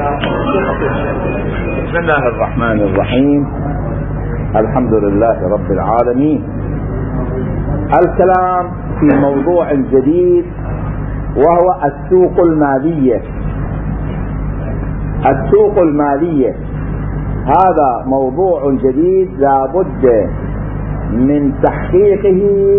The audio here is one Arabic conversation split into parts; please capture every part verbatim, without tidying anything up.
بسم الله الرحمن الرحيم. الحمد لله رب العالمين. الكلام في موضوع جديد وهو السوق المالية. السوق المالية هذا موضوع جديد لا بد من تحقيقه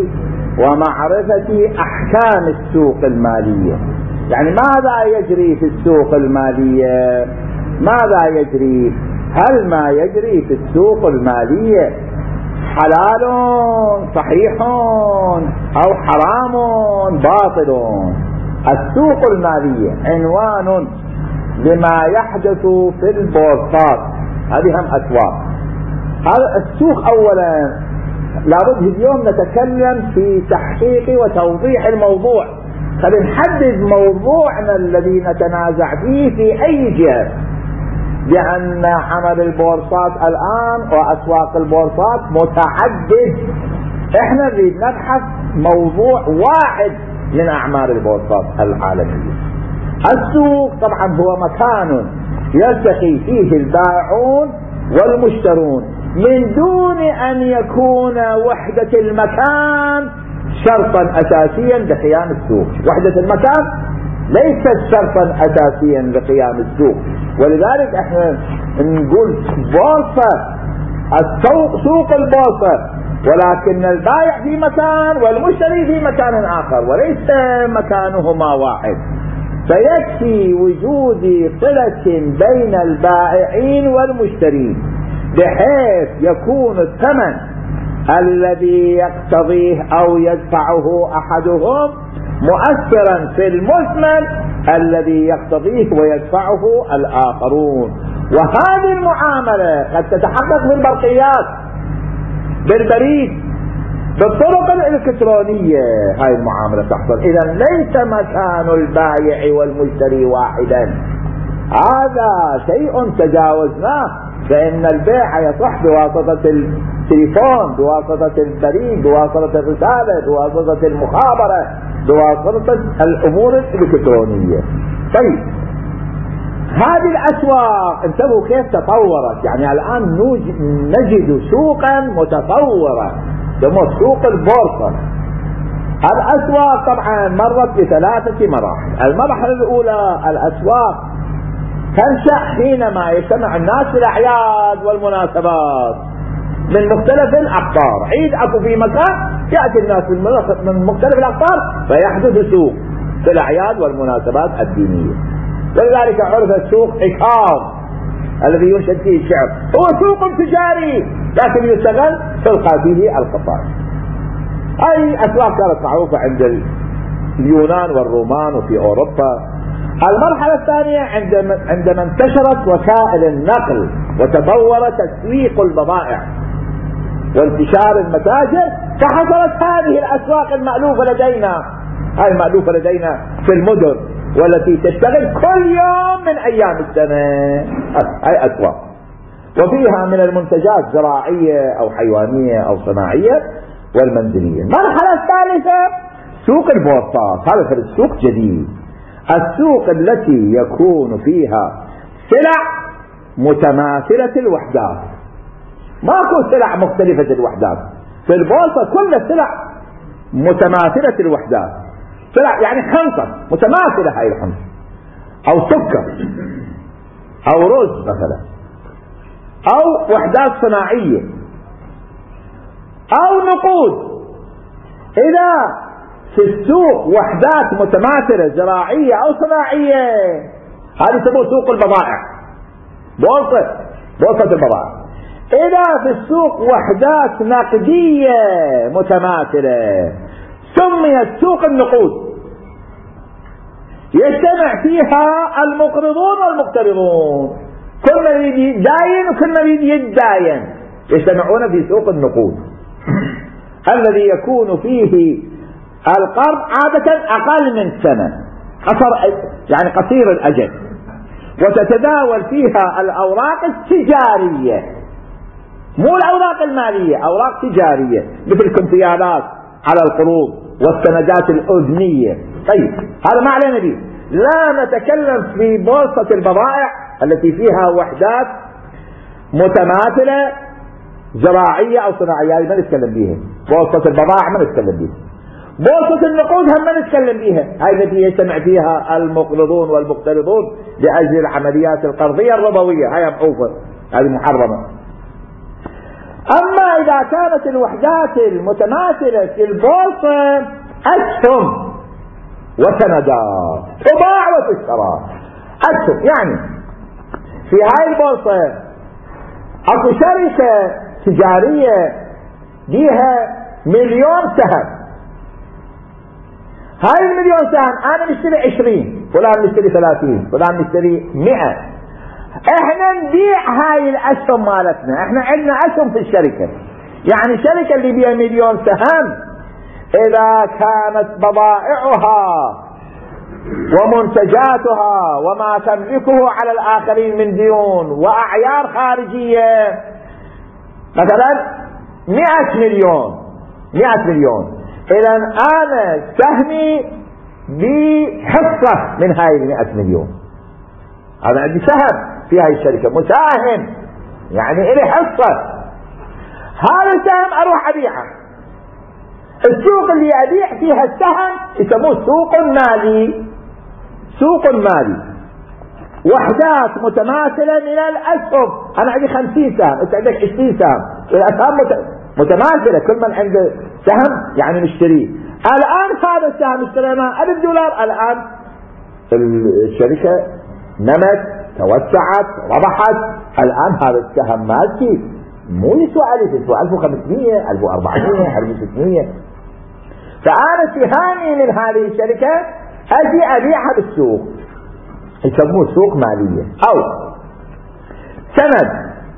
ومعرفة أحكام السوق المالية. يعني ماذا يجري في السوق المالية؟ ماذا يجري؟ هل ما يجري في السوق المالية حلال صحيح أو حرام باطل؟ السوق المالية عنوان لما يحدث في البورصات. هذه هم أسواق. هذا السوق أولا لابد اليوم نتكلم في تحقيق وتوضيح الموضوع. خلينا نحدد موضوعنا الذي نتنازع فيه في أي جهة، لأن عمل البورصات الآن وأسواق البورصات متعدد. احنا نريد نبحث موضوع واحد من أعمال البورصات العالمية. السوق طبعا هو مكان يلتقي فيه البائعون والمشترون من دون أن يكون وحدة المكان شرطا أساسيا لقيام السوق. وحدة المكان ليست شرطا أساسيا لقيام السوق، ولذلك احنا نقول بورصة، السوق سوق البورصة، ولكن البائع في مكان والمشتري في مكان آخر وليس مكانهما واحد. فيكفي وجود صلة بين البائعين والمشترين بحيث يكون الثمن الذي يقتضيه أو يدفعه أحدهم مؤثرا في المثمن الذي يقتضيه ويدفعه الآخرون. وهذه المعاملة قد تتحقق بالبرقيات، بالبريد، بالطرق الإلكترونية. هاي المعاملة تحصل. إذا ليس مكان البائع والمشتري واحدا. هذا شيء تجاوزناه، فإن البيع يصح بواسطة التليفون، بواسطة البريد، بواسطة الرسالة، بواسطة المخابرة، بواسطة الأمور الإلكترونية. طيب هذه الأسواق انتبهوا كيف تطورت. يعني الآن نجد سوقا متطورة اسمه سوق البورصة. الأسواق طبعا مرت بثلاثة مراحل. المرحلة الأولى الأسواق تنشأ حينما يجتمع الناس في الأعياد والمناسبات من مختلف الأقطار. عيد أكو في مكان يأتي الناس من مختلف الأقطار فيحدث سوق في الأعياد والمناسبات الدينية. ولذلك عرف السوق عكاظ الذي ينشد فيه الشعر، هو سوق تجاري لكن يستغل تلقى فيه القطاع. أي أسواق كانت معروفة عند اليونان والرومان وفي أوروبا. المرحلة الثانية عندما عندما انتشرت وسائل النقل وتطور تسويق البضائع وانتشار المتاجر، فحصلت هذه الأسواق المألوفة لدينا. هاي المألوفة لدينا في المدن والتي تشتغل كل يوم من أيام السنة. هاي أسواق، وفيها من المنتجات زراعية أو حيوانية أو صناعية والمنزلية. المرحلة الثالثة سوق البورصات. هذا السوق جديد، السوق التي يكون فيها سلع متماثلة الوحدات. ماكو سلع مختلفة الوحدات في البورصة، كل السلع متماثلة الوحدات. سلع يعني خنطة متماثلة، هاي الخنطة أو سكر أو رز مثلا، أو وحدات صناعية أو نقود. إذا في السوق وحدات متماثلة زراعية أو صناعية، هذه تسمى سوق البضائع، بورصة بورصة البضائع. إذا في السوق وحدات نقدية متماثلة سميت سوق النقود، يجتمع فيها المقرضون والمقترضون، كل من يريد يداين وكل من يريد يداين يجتمعون في سوق النقود الذي يكون فيه القرض عادة أقل من سنة، قصر يعني قصير الأجل، وتتداول فيها الأوراق التجارية، مو الأوراق المالية، أوراق تجارية مثل الكمبيالات على القروض والسندات الأذنية. طيب هذا ما علينا به. لا نتكلم في بورصة البضائع التي فيها وحدات متماثلة زراعية أو صناعية، هذه ما نتكلم بيها. بورصة البضائع ما نتكلم بيها. بورصة النقود هم ما نتكلم بيها، هاي التي يجتمع فيها المقرضون والمقترضون لأجل العمليات القرضية الربوية، هاي معروفة، هذه محرمة. أما إذا كانت الوحدات المتماثلة في البورصة أسهم وسندات تباع وتشترى. أسهم يعني في هاي البورصة أكو شركة تجارية بيها مليون سهم، هاي المليون سهم أنا مشتري عشرين، فلان مشتري ثلاثين، فلان مشتري مئة. احنا نبيع هاي الأسهم مالتنا، احنا عندنا أسهم في الشركة. يعني الشركة اللي بيها مليون سهم إذا كانت بضائعها ومنتجاتها وما تملكه على الآخرين من ديون وأعيار خارجية مثلا مئة مليون مئة مليون، إذا أنا سهمي بحصة من هاي المئة مليون. أنا عندي سهم في هاي الشركة، مساهم يعني إلي حصة. هذا السهم أروح أبيعه. السوق اللي أبيع فيها السهم يسموه سوق مالي. سوق مالي وحدات متماثلة من الأسهم. أنا عندي خمسين سهم، أنت عندك عشرين سهم، الأسهم متماثلة، كل من عنده سهم يعني نشتريه. الآن هذا السهم اشتريناه ألف دولار، الآن الشركة نمت توسعت ربحت، الآن هذا السهم مالتي مو يسوى ألف، يسوى ألف وخمسمية ألف وأربعمية ألف وستمية. فأنا سهامي من هذه الشركة أجي أبيعها بالسوق، يسموه سوق مالية. أو سند.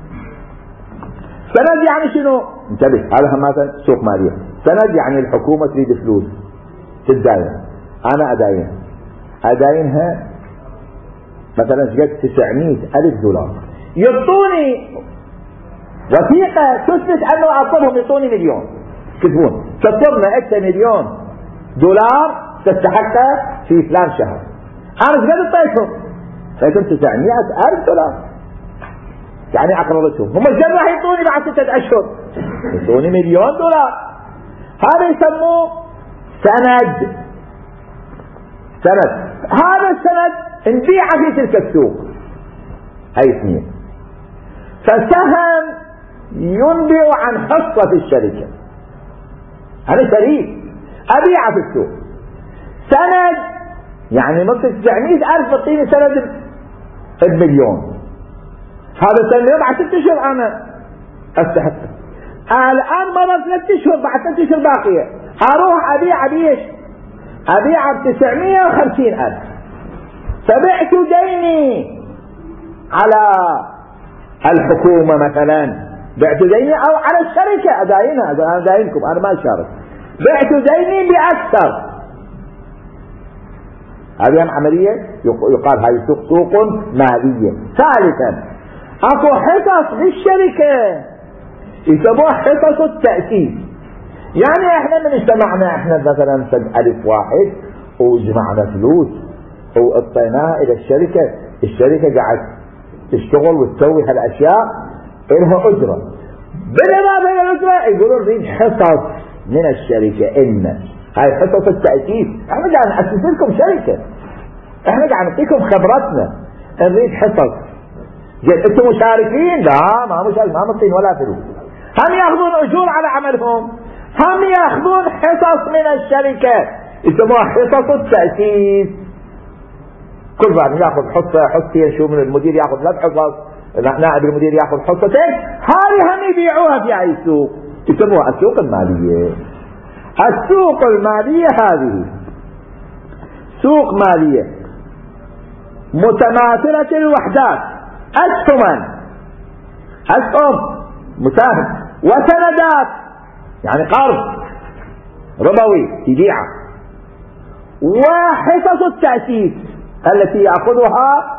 سند يعني شنو؟ انتبه، هذا مثلا سوق مالية. سند يعني الحكومة تريد فلوس تداين، أنا أداينها أداينها مثلا شقد تسعمية ألف دولار، يعطوني وثيقة تثبت أنه أطلبهم، يعطوني مليون، كتبون تطلبنا أنت مليون دولار تستحقه في فلان شهر. أنا شقد اعطيتهم؟ اعطيتهم تسعمية ألف دولار، يعني أقرضتهم. هم شقد راح يعطوني بعد ستة أشهر؟ يعطوني مليون دولار. هذا يسموه سند. سند. هذا السند نبيع في تلك السوق. هاي اثنين. فسهم ينبئ عن حصة في الشركة، أنا شريك أبيع في السوق. سند يعني نصف تسعمية ألف بطيني سند بمليون، هذا السند بعد ست أشهر أنا أستحقه. الآن مرة ثلاث أشهر، بعد ثلاث أشهر باقية أروح أبيع بيش أبيع بتسعمية وخمسين ألف، فبعت ديني على الحكومة مثلا، بعت ديني أو على الشركة أداينها، أنا داينكم أنا ما أشارك، بعت ديني بأكثر. هذه عملية يقال هاي سوق سوق مالية. ثالثا أكو حصص في الشركة يسموها حصص التأسيس. يعني احنا من اجتمعنا احنا مثلا سد ألف واحد وجمعنا فلوس واعطيناها الى الشركة، الشركة قاعد تشتغل وتسوي هالاشياء إلها اجرة، بالاضافة الى الاجرة يقولون نريد حصص من الشركة. ان هاي حصص التأسيس، احنا قاعد نأسس لكم شركة، احنا قاعد نعطيكم خبرتنا، نريد حصص. جيت انتم مشاركين؟ لا ما مشارك، ما مطين ولا فلوس. هم ياخذون اجور على عملهم، هم ياخذون حصص من الشركة يسموها حصص التأسيس. كل واحد ياخذ حصة حصتين، شو من المدير ياخذ ثلاث حصص، نائب المدير ياخذ حصتين، هذه هم يبيعوها في اي سوق يسموها السوق المالية. السوق المالية هذه سوق مالية متماثلة الوحدات، أسهما أسهم مساهم وسندات يعني قرض ربوي يبيعه، وحصص التأسيس التي يأخذها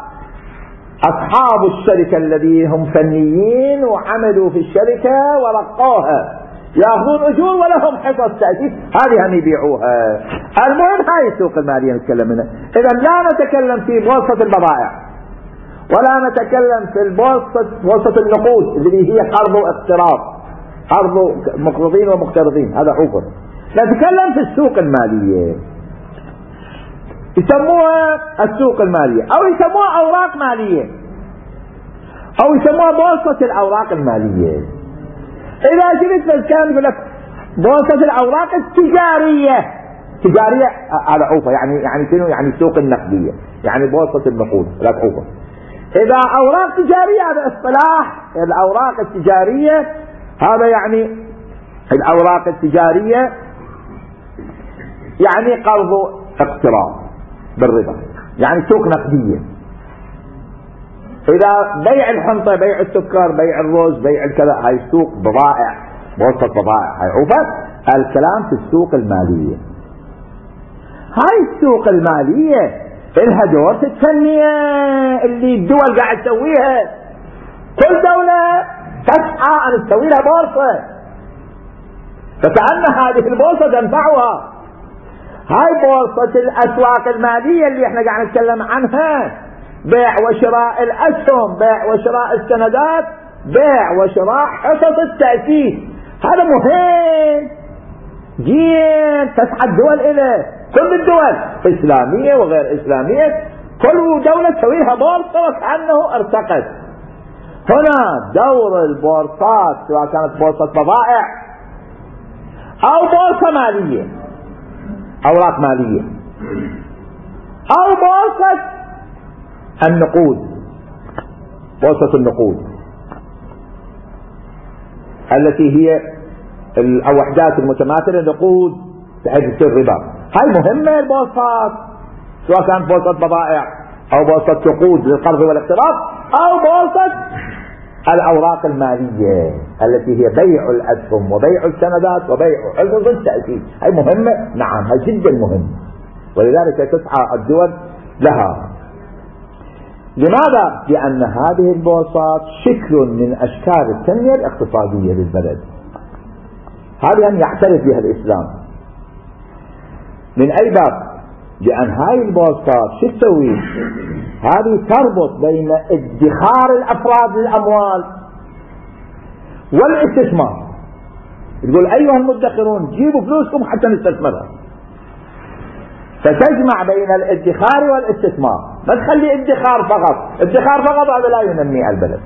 أصحاب الشركة الذين هم فنيين وعملوا في الشركة ورقوها، ياخذون اجور ولهم حصص تأسيس، هذه هم يبيعوها. المهم هاي السوق المالية نتكلم منها. اذا لا نتكلم في بورصة البضائع ولا نتكلم في البورصة بورصة النقود اللي هي قرض واقتراض، قرض مقرضين ومقترضين، هذا عفر. نتكلم في السوق المالية، يسموها السوق المالية او يسموها اوراق مالية او يسموها بورصة الاوراق المالية. اذا جلست كان يقول لك بورصة الاوراق التجارية، تجارية على عوفة، يعني يعني شنو؟ يعني السوق النقدية، يعني بورصة النقود لا عوفة. اذا اوراق تجارية هذا اصطلاح الاوراق التجارية، هذا يعني الاوراق التجارية يعني قرض اقتراض بالربا، يعني سوق نقدية. اذا بيع الحنطة، بيع السكر، بيع الرز، بيع الكذا، هاي سوق بضائع، بورصة بضائع، هاي عفت. الكلام في السوق المالية. هاي السوق المالية إلها دور في التنمية اللي الدول قاعد تسويها. كل دولة تسعى أن تسوي لها بورصة، فكأن هذه البورصة تنفعها. هاي بورصة الأسواق المالية اللي احنا قاعد نتكلم عنها، بيع وشراء الأسهم، بيع وشراء السندات، بيع وشراء حصص التأسيس، هذا مهم جدا تسعى الدول إليه. كل الدول إسلامية وغير إسلامية كل دولة تسويها بورصة وكأنه ارتقت. هنا دور البورصات سواء كانت بورصة بضائع أو بورصة مالية، أوراق مالية، أو بورصة النقود، بورصة النقود التي هي الوحدات المتماثلة نقود بحيث تصير ربا. هاي مهمة البورصات، سواء كانت بورصة بضائع أو بورصة نقود للقرض والاقتراض أو بورصة الأوراق المالية التي هي بيع الأسهم وبيع السندات وبيع حصص التأسيس. هاي مهمة، نعم هاي جدا مهمة، ولذلك تسعى الدول لها. لماذا؟ لأن هذه البورصات شكل من أشكال التنمية الاقتصادية للبلد، هذه أن يعترف بها الإسلام. من أي باب؟ لأن هاي البورصات شو تسوي؟ هذه تربط بين ادخار الأفراد للأموال والاستثمار. تقول أيها المدخرون جيبوا فلوسكم حتى نستثمرها، فتجمع بين الادخار والاستثمار. ما تخلي ادخار فقط، ادخار فقط هذا لا ينمي البلد.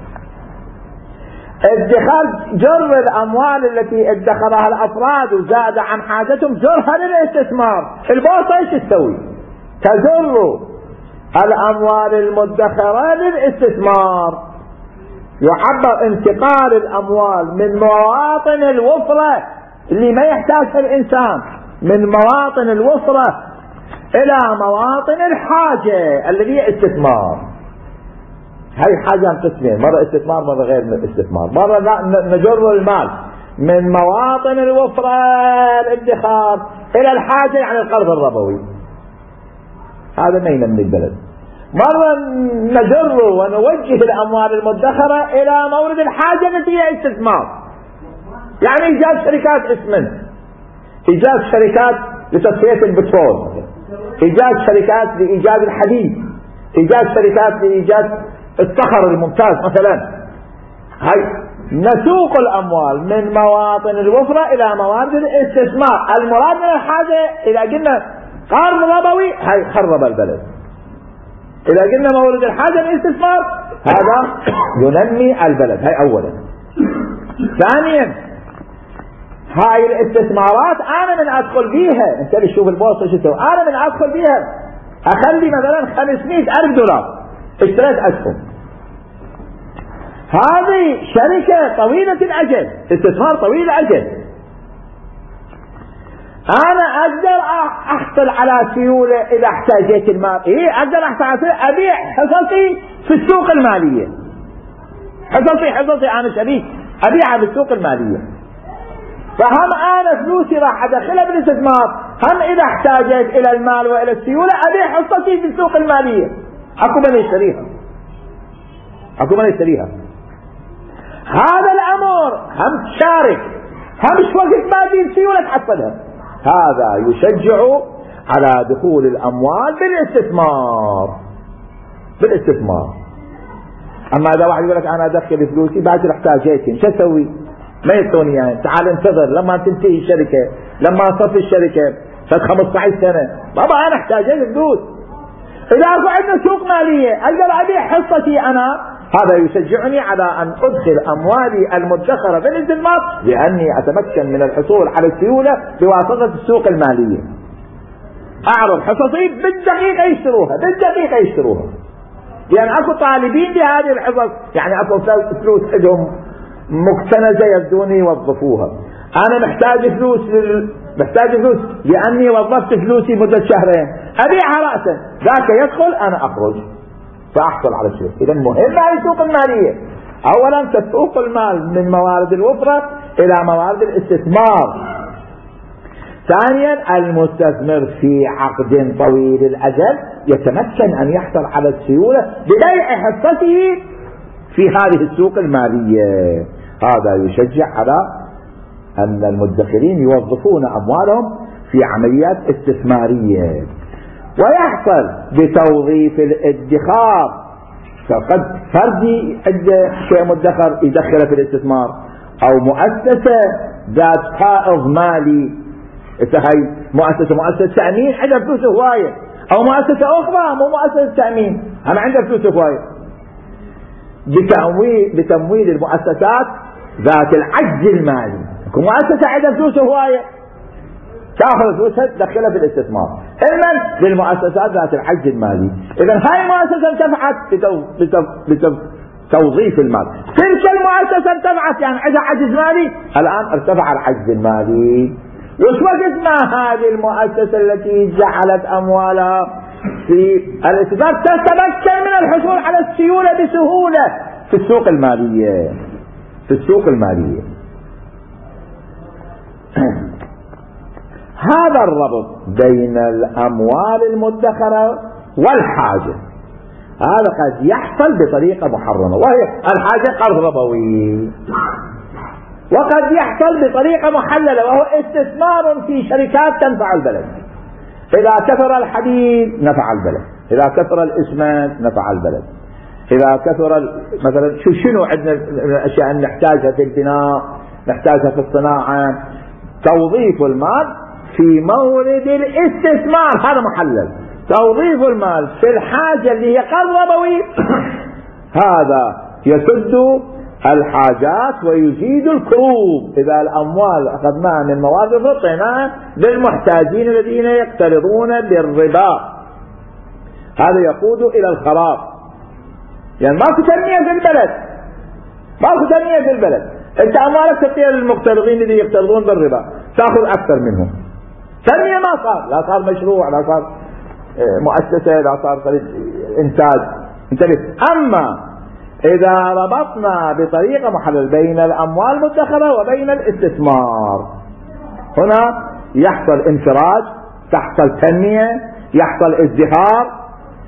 ادخار جر الأموال التي ادخرها الأفراد وزاد عن حاجتهم جرها للاستثمار. البورصة ايش تسوي؟ تجر الأموال المدخرة للاستثمار. يعبر انتقال الأموال من مواطن الوفرة اللي ما يحتاجها الإنسان، من مواطن الوفرة إلى مواطن الحاجة الذي هي استثمار. هاي حاجة قسمين، مرة استثمار مرة غير من الاستثمار. مرة نجر المال من مواطن الوفرة الادخار إلى الحاجة يعني القرض الربوي، هذا ما ينمي البلد. مرة نجر ونوجه الأموال المدخرة إلى مورد الحاجة التي هي استثمار، يعني إيجاد شركات اسمنت، إيجاد شركات لتصفية البترول، إيجاد شركات لإيجاد الحديد، إيجاد شركات لإيجاد الصخر الممتاز مثلا. هاي نسوق الأموال من مواطن الوفرة إلى موارد الاستثمار. المراد من الحاجة إذا قلنا قرض ربوي هاي خرب البلد، إذا قلنا مورد الحاجة للاستثمار هذا ينمي البلد. هاي أولا. ثانيا هاي الاستثمارات أنا من أدخل بيها، أنت بتشوف البورصة شو تسوي، أنا من أدخل بيها أخلي مثلا خمسمائة ألف دولار اشتريت أسهم، هذه شركة طويلة الأجل، استثمار طويل الأجل. أنا أقدر أحصل على سيولة إذا احتاجت المال، إيه أقدر أحصل على سيولة، أبيع حصصي في السوق المالية، حصصي حصصي أنا شريك أبيعها في السوق المالية. فهم أنا فلوسي راح أدخلها بالاستثمار، هم إذا احتاجت إلى المال وإلى السيولة أبيع حصتي في السوق المالية، أكو من يشتريها، أكو من يشتريها. هذا الأمر هم تشارك همش وقت ما تجيب سيولة تحصلها. هذا يشجع على دخول الأموال بالاستثمار بالاستثمار. أما إذا واحد يقول لك أنا أدخل فلوسي باكر احتاج هيك شو أسوي؟ ما يستوني يعني. تعال انتظر لما تنتهي الشركة، لما تصفي الشركة فد خمسة عشر سنة، بابا أنا احتاج فلوس. إذا أكو عندنا سوق مالية أقدر أبيع حصتي أنا، هذا يشجعني على أن أدخل أموالي المدخرة بالاستثمار لأني أتمكن من الحصول على السيولة بواسطة السوق المالية. أعرض حصصي بالدقيقة يشتروها بالدقيقة يشتروها لأن أكو طالبين بهذه الحصص، يعني أكو فلوس عندهم مكتنزة يبدون يوظفوها. أنا محتاج فلوس لل... محتاج فلوس لأني وظفت فلوسي مدة شهرين أبيعها رأسا، ذاك يدخل أنا أخرج فأحصل على الشيء. إذا مهمة هذه السوق المالية. أولا تسوق المال من موارد الوفرة إلى موارد الاستثمار. ثانيا المستثمر في عقد طويل الأجل يتمكن أن يحصل على السيولة ببيع حصته في هذه السوق المالية. هذا يشجع على أن المدخرين يوظفون أموالهم في عمليات استثمارية. ويحصل بتوظيف الادخار، فقد فردي عنده شيء مدخر يدخله في الاستثمار، أو مؤسسة ذات فائض مالي، هي مؤسسة مؤسسة تأمين عندها فلوس هواية، أو مؤسسة أخرى مو مؤسسة تأمين هم عندها فلوس هواية، بتمويل بتمويل المؤسسات ذات العجز المالي. مؤسسة عندها فلوس هواية تأخذ فلوسها تدخلها في الاستثمار. المن للمؤسسات ذات العجز المالي. إذا هاي المؤسسة انتفعت بتوظيف المال، تلك المؤسسة انتفعت يعني عندها عجز مالي، الآن ارتفع العجز المالي. وش وقت ما هذه المؤسسة التي جعلت أموالها في الاستثمار تتمكن من الحصول على السيولة بسهولة في السوق المالية في السوق المالية. هذا الربط بين الأموال المدخرة والحاجة هذا قد يحصل بطريقة محرمة، وهي الحاجة قرض ربوي، وقد يحصل بطريقة محللة وهو استثمار في شركات تنفع البلد. إذا كثر الحديد نفع البلد، إذا كثر الإسمنت نفع البلد، إذا كثر مثلا شو شنو عندنا الأشياء اللي نحتاجها في البناء نحتاجها في الصناعة. توظيف المال في مورد الاستثمار هذا محلل. توظيف المال في الحاجة اللي هي قرض ربوي هذا يسد الحاجات ويزيد الكروب. إذا الأموال أخذناها من موارد فطيناها للمحتاجين الذين يقترضون بالربا، هذا يقود إلى الخراب. يعني ماكو تنمية في البلد، ماكو تنمية في البلد. أنت أموالك تعطيها للمقترضين الذين يقترضون بالربا تأخذ أكثر منهم. تنمية ما صار، لا صار مشروع، لا صار مؤسسة، لا صار إنتاج. انتبه. أما إذا ربطنا بطريقة محلل بين الأموال المدخرة وبين الاستثمار، هنا يحصل انفراج، تحصل تنمية، يحصل ازدهار،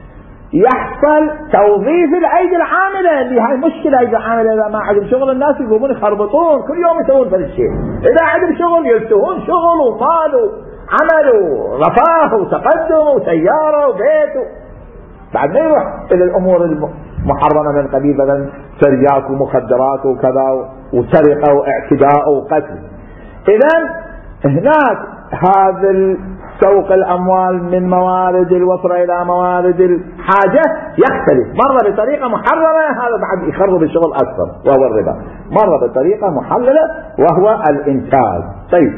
يحصل توظيف الأيدي العاملة. اللي هاي مشكلة الأيدي العاملة، إذا ما عندهم شغل الناس يقومون يخربطون كل يوم يسوون هذا الشيء. إذا عندهم شغل يلتهون شغل ومال وعمل ورفاه وتقدم وسيارة وبيت، بعد ما يروح إلى الأمور المحرمة من قبيل مثلا سريات ومخدرات وكذا وسرقة واعتداء وقتل. إذن هناك هذا سوق الأموال من موارد الوفرة إلى موارد الحاجة يختلف، مرة بطريقة محرمة هذا بعد يخرب الشغل أكثر وهو الربا، مرة بطريقة محللة وهو الإنتاج. طيب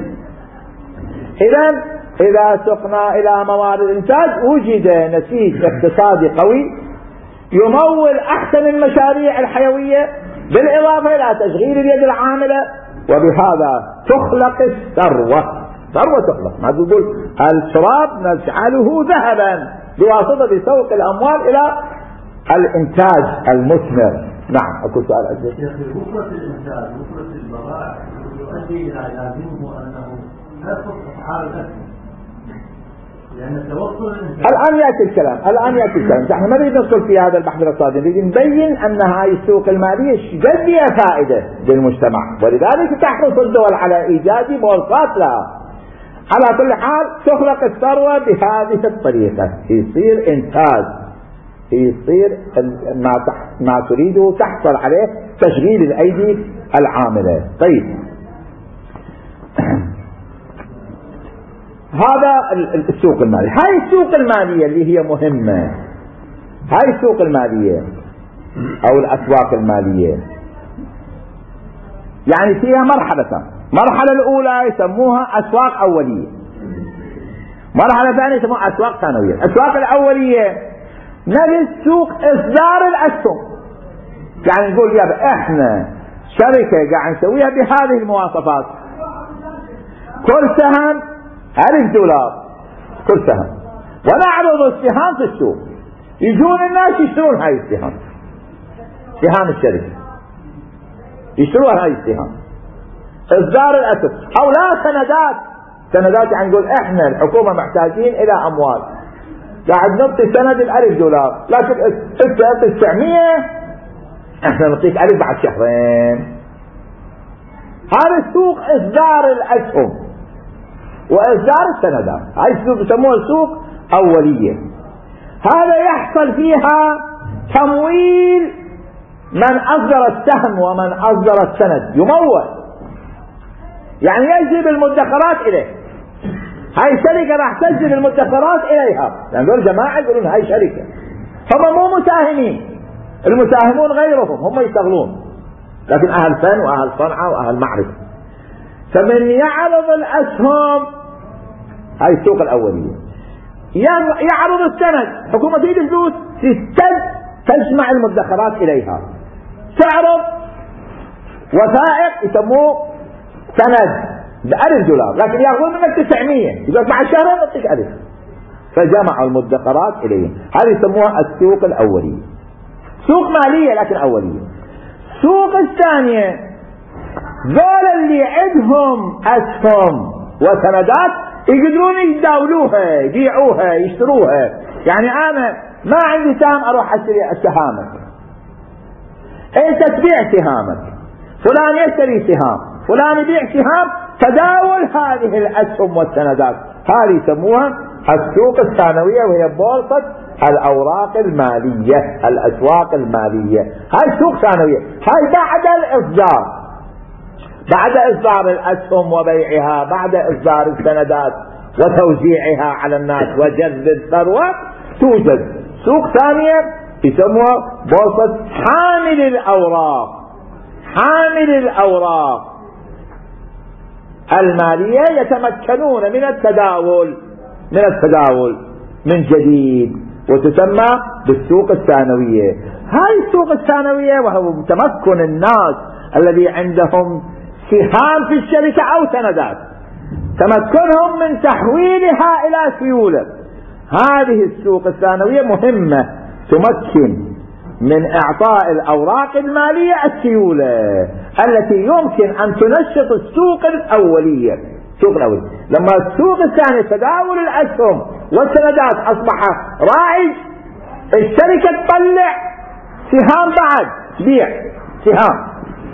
إذن إذا سقنا إلى موارد الإنتاج وجد نسيج اقتصادي قوي يمول أحسن المشاريع الحيوية بالإضافة إلى تشغيل اليد العاملة، وبهذا تخلق الثروة. ثروة تخلق، ما تقول التراب نجعله ذهبا بواسطة سوق الأموال إلى الإنتاج المثمر. نعم. أكو سؤال أجل. وفرة الإنتاج وفرة البضائع يؤدي إلى لازمه أنه لا يصح حال الأكل، الآن يأتي الكلام الآن يأتي الكلام نحن ما نريد ندخل في هذا البحث الاقتصادي، نريد نبين أن هاي السوق المالية قد فيها فائدة للمجتمع، ولذلك تحرص الدول على إيجاد بورصات لها. على كل حال تخلق الثروة بهذه الطريقة، يصير إنتاج، يصير ما ما تريده تحصل عليه تشغيل الأيدي العاملة. طيب هذا السوق المالي. هاي السوق المالية اللي هي مهمة، هاي السوق المالية أو الأسواق المالية يعني فيها مرحلتان. مرحلة الأولى يسموها أسواق أولية، مرحلة ثانية يسموها أسواق ثانوية. الأسواق الأولية نجد سوق إصدار الأسهم، يعني نقول يا احنا شركة قاعد نسويها بهذه المواصفات، كل سهم ألف دولار كل سهم، ونعرض السهام في السوق، يجون الناس يشترون هاي السهام، سهام الشركة يشترون هاي السهام، إصدار الأسهم. أو لا سندات، سندات يعني نقول احنا الحكومة محتاجين إلى أموال، قاعد نعطي سند الألف دولار، لكن انت اعطي تسعمية احنا نعطيك ألف بعد شهرين. هذا سوق إصدار الأسهم وإصدار السندات، هاي السوق يسموها سوق أولية. هذا يحصل فيها تمويل من أصدر السهم ومن أصدر السند، يمول، يعني يجذب المدخرات إليه. هاي الشركة راح تجذب المدخرات إليها، لأن دول جماعة يقولون هاي شركة، هم مو مساهمين، المساهمون غيرهم هم يشتغلون، لكن أهل فن وأهل صنعة وأهل معرفة. فمن يعرض الأسهم، هاي السوق الأولية، يعرض السند، حكومة تريد فلوس تجمع المدخرات إليها، تعرض وثائق يسموه سند بألف دولار، لكن يأخذون منك تسعمية، يقول مع الشهرين نعطيك ألف، فجمعوا المدخرات إليهم. هذه يسموها السوق الأولية، سوق مالية لكن أولية. السوق الثانية ذول اللي عندهم أسهم وسندات يقدرون يتداولوها، يبيعوها، يشتروها. يعني أنا ما عندي سهم أروح أشتري سهامك، أنت تبيع سهامك، فلان يشتري سهام، فلان يبيع سهام، تداول هذه الأسهم والسندات. هذه يسموها السوق الثانوية، وهي بورصة الأوراق المالية، الأسواق المالية. هاي سوق ثانوية، هاي بعد الإصدار، بعد إصدار الأسهم وبيعها، بعد إصدار السندات وتوزيعها على الناس وجذب الثروة، توجد سوق ثانية يسموها بورصة حامل الأوراق. حامل الأوراق المالية يتمكنون من التداول من التداول من جديد، وتسمى بالسوق الثانوية. هاي السوق الثانوية وهو تمكن الناس الذي عندهم سهام في الشركة أو سندات، تمكنهم من تحويلها إلى سيولة. هذه السوق الثانوية مهمة، تمكن من إعطاء الأوراق المالية السيولة التي يمكن أن تنشط السوق الأولية. السوق الأولية لما السوق الثاني تداول الأسهم والسندات أصبح رائج، الشركة تطلع سهام بعد تبيع سهام،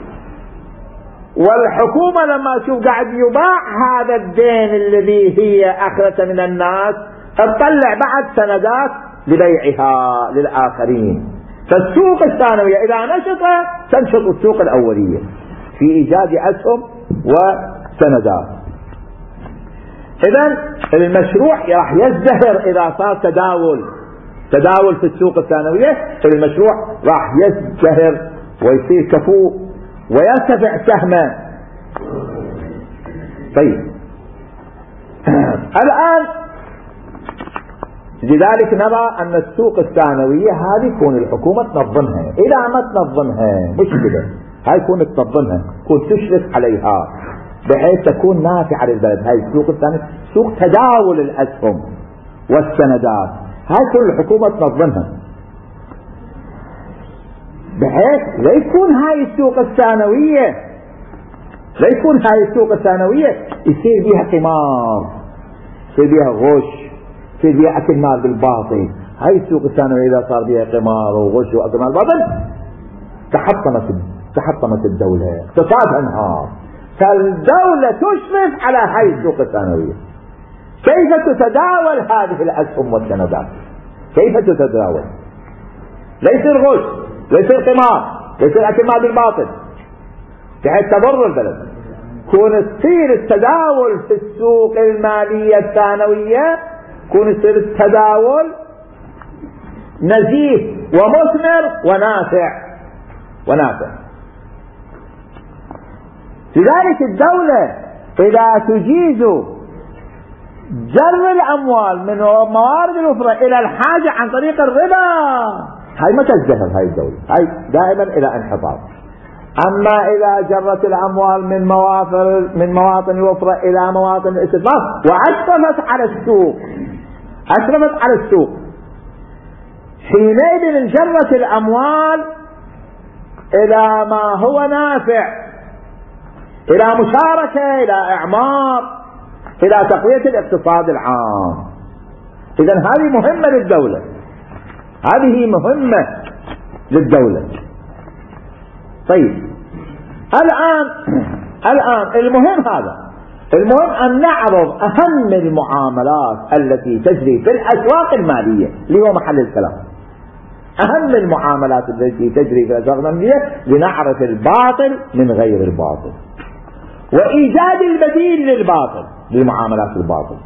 والحكومة لما تشوف قاعد يباع هذا الدين الذي هي أخذته من الناس تطلع بعد سندات لبيعها للآخرين. فالسوق الثانوية إذا نشط تنشط السوق الأولية في إيجاد أسهم وسندات. إذن المشروع راح يزدهر إذا صار تداول تداول في السوق الثانوية، المشروع راح يزدهر ويصير كفوء ويرتفع سهما. طيب الآن لذلك نرى أن السوق الثانوية هذه يكون الحكومة تنظمها، إذا ما تنظمها مشكلة، هاي يكون تنظمها، يكون تشرف عليها بحيث تكون نافعة للبلد. هاي السوق الثانية سوق تداول الأسهم والسندات، هاي يكون الحكومة تنظمها بحيث لا يكون هاي السوق الثانوية لا يكون هاي السوق الثانوية يصير بها قمار، يصير بها غش، يصير بيها أكل مال بالباطل. هاي السوق الثانوية إذا صار بيها قمار وغش وأكل مال بالباطل تحطمت تحطمت الدولة، اقتصادها انهار. فالدولة تشرف على هاي السوق الثانوية. كيف تتداول هذه الأسهم والسندات؟ كيف تتداول؟ ليس الغش، ليس القمار، ليس الأكل مال بالباطل بحيث تضر البلد. كون تصير التداول في السوق المالية الثانوية، كون يصير التداول نزيه ومثمر ونافع ونافع. لذلك الدولة إذا تجيز جر الأموال من موارد الوفرة إلى الحاجة عن طريق الربا، هاي ما تزدهر هاي الدولة، هاي دائما إلى انحطاط. أما إذا جرت الأموال من موافر من مواطن الوفرة إلى مواطن الاستثمار وأشرفت على السوق أشرفت على السوق حينئذ انجرت الأموال إلى ما هو نافع، إلى مشاركة، إلى إعمار، إلى تقوية الاقتصاد العام. إذن هذه مهمة للدولة، هذه مهمة للدولة. طيب الآن الآن المهم هذا، المهم أن نعرض أهم المعاملات التي تجري في الأسواق المالية اللي هو محل الكلام. أهم المعاملات التي تجري في الأسواق المالية لنعرف الباطل من غير الباطل وإيجاد البديل للباطل، للمعاملات الباطل.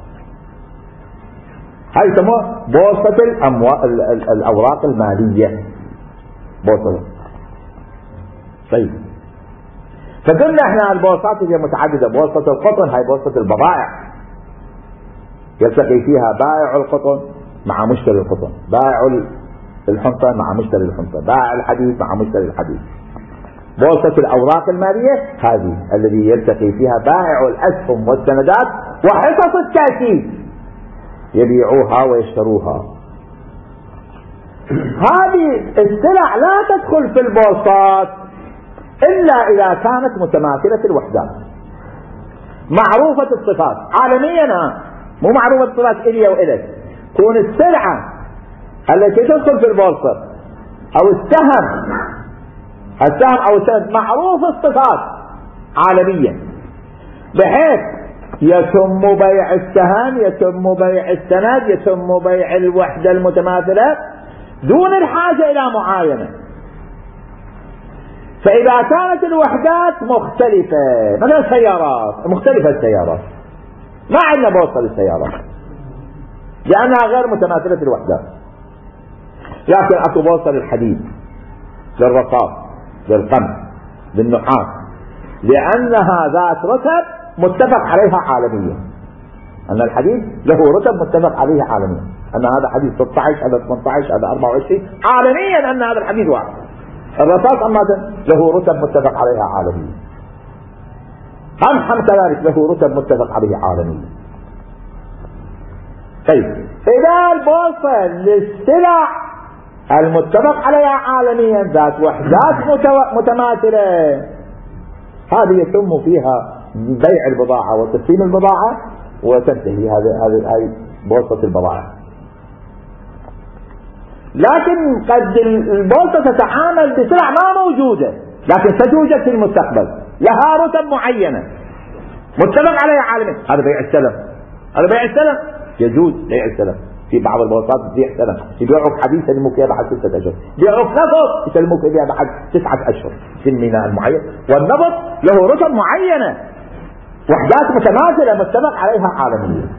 هاي يسموها بورصة الأموال الأوراق المالية، بورصة. طيب فقلنا احنا البورصات هي متعددة. بورصة القطن هاي بورصة البضائع، يلتقي فيها بائع القطن مع مشتري القطن، بائع الحنطة مع مشتري الحنطة، بائع الحديد مع مشتري الحديد. بورصة الأوراق المالية هذه الذي يلتقي فيها بائع الأسهم والسندات وحصص التأكيد، يبيعوها ويشتروها. هذه السلع لا تدخل في البورصات إلا إذا كانت متماثلة الوحدات، معروفة الصفات عالميا، مو معروفة الصفات إلي وإلك. كون السلعة التي تدخل في البورصة أو السهم السهم أو السند معروف الصفات عالميا، بحيث يتم بيع السهم، يتم بيع السند، يتم بيع الوحدة المتماثلة دون الحاجة إلى معاينة. فإذا كانت الوحدات مختلفة، مثلا السيارات مختلفة، السيارات ما عندنا بورصة للسيارات لأنها غير متماثلة الوحدات، لكن أكو بورصة للحديد، للرصاص، للقمح، للنحاس، لأنها ذات رتب متفق عليها عالميا. أن الحديد له رتب متفق عليها عالميا، أن هذا حديد ستة عشر، هذا ثمانية عشر، هذا أربعة وعشرين عالميا، أن هذا الحديد واحد. الرصاص أما له رتب متفق عليها عالميا. قمح كذلك له رتب متفق عليها عالميا. طيب إذا البورصة للسلع المتفق عليها عالميا ذات وحدات متماثلة، هذه يتم فيها بيع البضاعة وتسليم البضاعة وتنتهي. هذه هذه هذه بورصة البضائع. لكن قد البورصة تتعامل بسلع ما موجودة لكن ستوجد في المستقبل، لها رتب معينة متفق عليها عالميا. هذا بيع السلم، هذا بيع السلم يجوز بيع السلم. في بعض البورصات تبيع سلم، يبيعوك حديد يسلموك اياه بعد ستة اشهر، يبيعوك نفط يسلموك اياه بعد تسعة اشهر في الميناء المعين. والنفط له رتب معينة، وحدات متماثلة متفق عليها عالميا.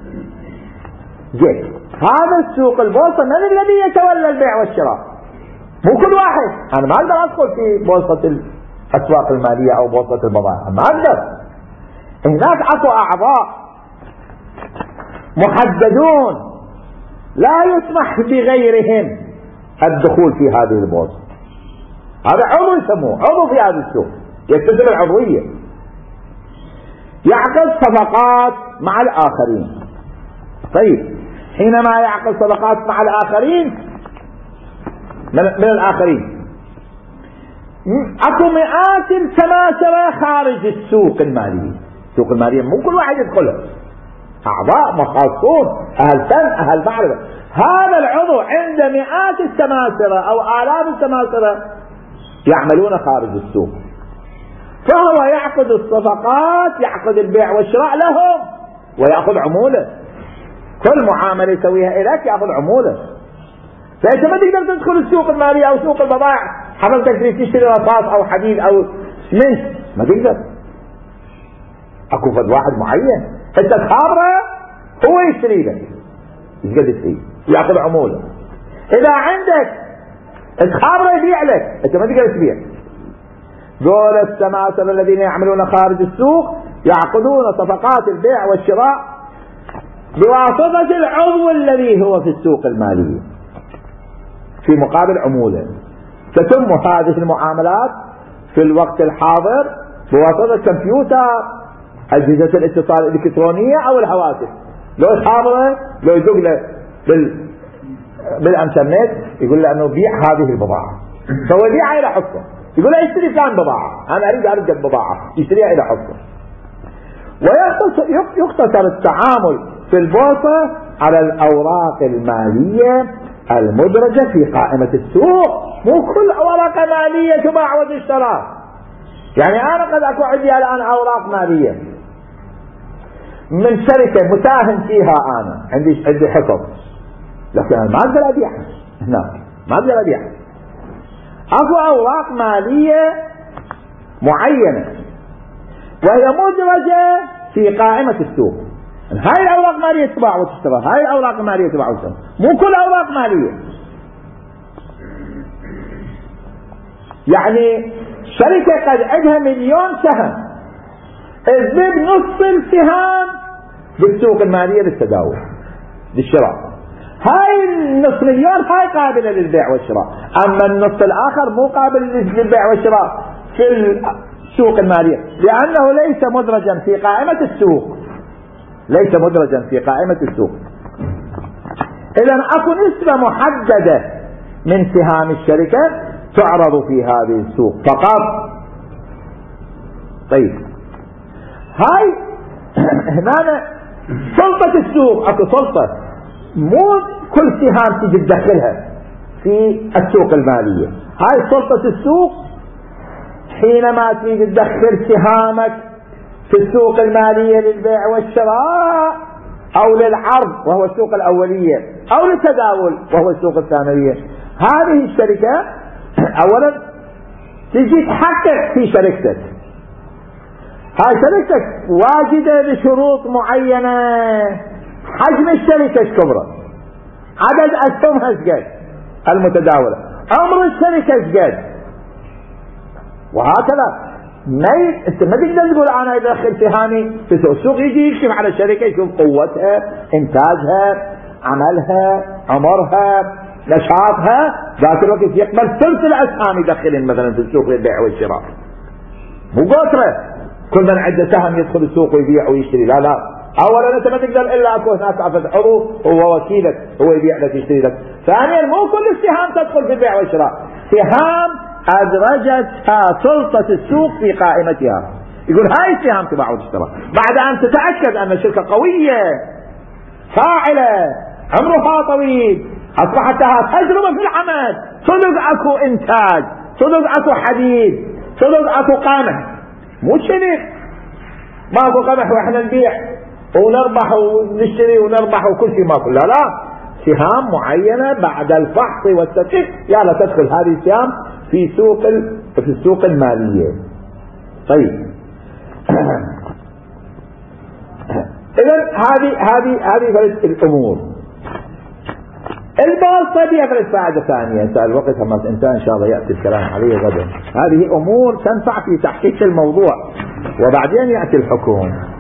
زين، هذا السوق البورصة من الذي يتولى البيع والشراء؟ مو كل واحد. انا ما اقدر ادخل في بورصة الاسواق المالية او بورصة البضائع، ما اقدر. هناك اكو اعضاء محددون لا يسمح بغيرهم الدخول في هذه البورصة. هذا عضو يسموه عضو في هذا السوق، يكتسب العضوية، يعقد صفقات مع الآخرين. طيب حينما يعقد صفقات مع الآخرين من, من الآخرين اكو مئات سماسرة خارج السوق المالية. السوق المالية مو كل واحد يدخلها، أعضاء مخصوصون، أهل فن أهل معرفة. هذا العضو عند مئات السماسرة أو آلاف السماسرة يعملون خارج السوق، فهو يعقد الصفقات، يعقد البيع والشراء لهم ويأخذ عمولة. كل معاملة يسويها إليك يأخذ عمولة. فأنت ما تقدر تدخل السوق المالية أو سوق البضائع حضرتك تشتري رصاص أو حديد أو سمنت، ما تقدر. أكو فد واحد معين أنت تخابره هو يشتري لك، ايش قد تشتري يأخذ عمولة. إذا عندك تخابره يبيع لك، أنت ما تقدر تبيع. دول السماسرة الذين يعملون خارج السوق يعقدون صفقات البيع والشراء بواسطة العضو الذي هو في السوق المالية في مقابل عمولة. تتم هذه المعاملات في الوقت الحاضر بواسطة الكمبيوتر، أجهزة الاتصال الإلكترونية أو الهواتف. لو يخابره لو يدق له بال بالانترنت يقول له انه بيع هذه البضاعة، فهو يبيعها الى حصة، يقول له اشتري فلان بضاعة، انا اريد ارجع البضاعة، يشتريها الى حصة. ويقتصر التعامل في البورصة على الاوراق المالية المدرجة في قائمة السوق. مو كل ورقة مالية تباع وتشترى. يعني انا قد اكو عندي الان اوراق مالية من شركة مساهم فيها، انا عندي عندي حصص، لكن انا ما اقدر ابيعها هناك، ما اقدر ابيعها. اكو اوراق مالية معينة وهي مدرجة في قائمة السوق. هاي الاوراق مالية تباع وتشترى، هاي الاوراق مالية تباع وتشترى، مو كل اوراق مالية. يعني شركة قد عندها مليون سهم، تذهب نص السهام بالسوق المالية للتداول للشراء، هاي النص مليون هاي قابلة للبيع والشراء، اما النص الاخر مو قابل للبيع والشراء في السوق المالية لانه ليس مدرجا في قائمة السوق، ليس مدرجا في قائمة السوق. اذا اكو نسبة محددة من سهام الشركة تعرض في هذه السوق فقط. طيب هاي هنا سلطة السوق، اكو سلطة، مو كل سهام تجي تدخلها في السوق المالية. هاي سلطة السوق حينما تيجي تدخل سهامك في السوق المالية للبيع والشراء او للعرض وهو السوق الاولية او للتداول وهو السوق الثانوية، هذه الشركة اولا تجي تحقق في شركتك. هاي شركتك واجدة بشروط معينة، حجم الشركة كبرى، عدد اسهمها شقد المتداولة، عمر الشركة شقد، وهكذا. ما ي... انت ما تقدر تقول انا ادخل سهامي في السوق. السوق يجي يكشف على الشركة، يشوف قوتها، انتاجها، عملها، عمرها، نشاطها، ذات الوقت يقبل ثلث الاسهام يدخلين مثلا في السوق للبيع والشراء، مو قطرة كل من عنده سهم يدخل السوق ويبيع ويشتري. لا لا، اولا انت ما تقدر الا اكو هناك عفد عضو هو وكيلك، هو يبيع لك يشتري لك. ثانيا مو كل السهام تدخل في البيع والشراء، سهام ادرجتها سلطة السوق في قائمتها، يقول هاي السهام تباع وتشترى بعد ان تتأكد ان الشركة قوية فاعلة عمرها طويل، اصبحت لها تجربة في العمل، صدق اكو انتاج، صدق اكو حديد، صدق اكو قمح، مو شنيخ ماكو قمح واحنا نبيع ونربح ونشتري ونربح وكل شيء ماكو. لا لا، سهام معينة بعد الفحص والتدقيق يلا تدخل هذه السهام في سوق ال... في السوق المالية. طيب اذا هذه هذه هذه ثلاث الامور. البورصة دي ثلاث فائدة ثانية، انت الوقت لما انت ان شاء الله يأتي الكلام عليه غدا. هذه امور تنفع في تحقيق الموضوع وبعدين يأتي الحكم.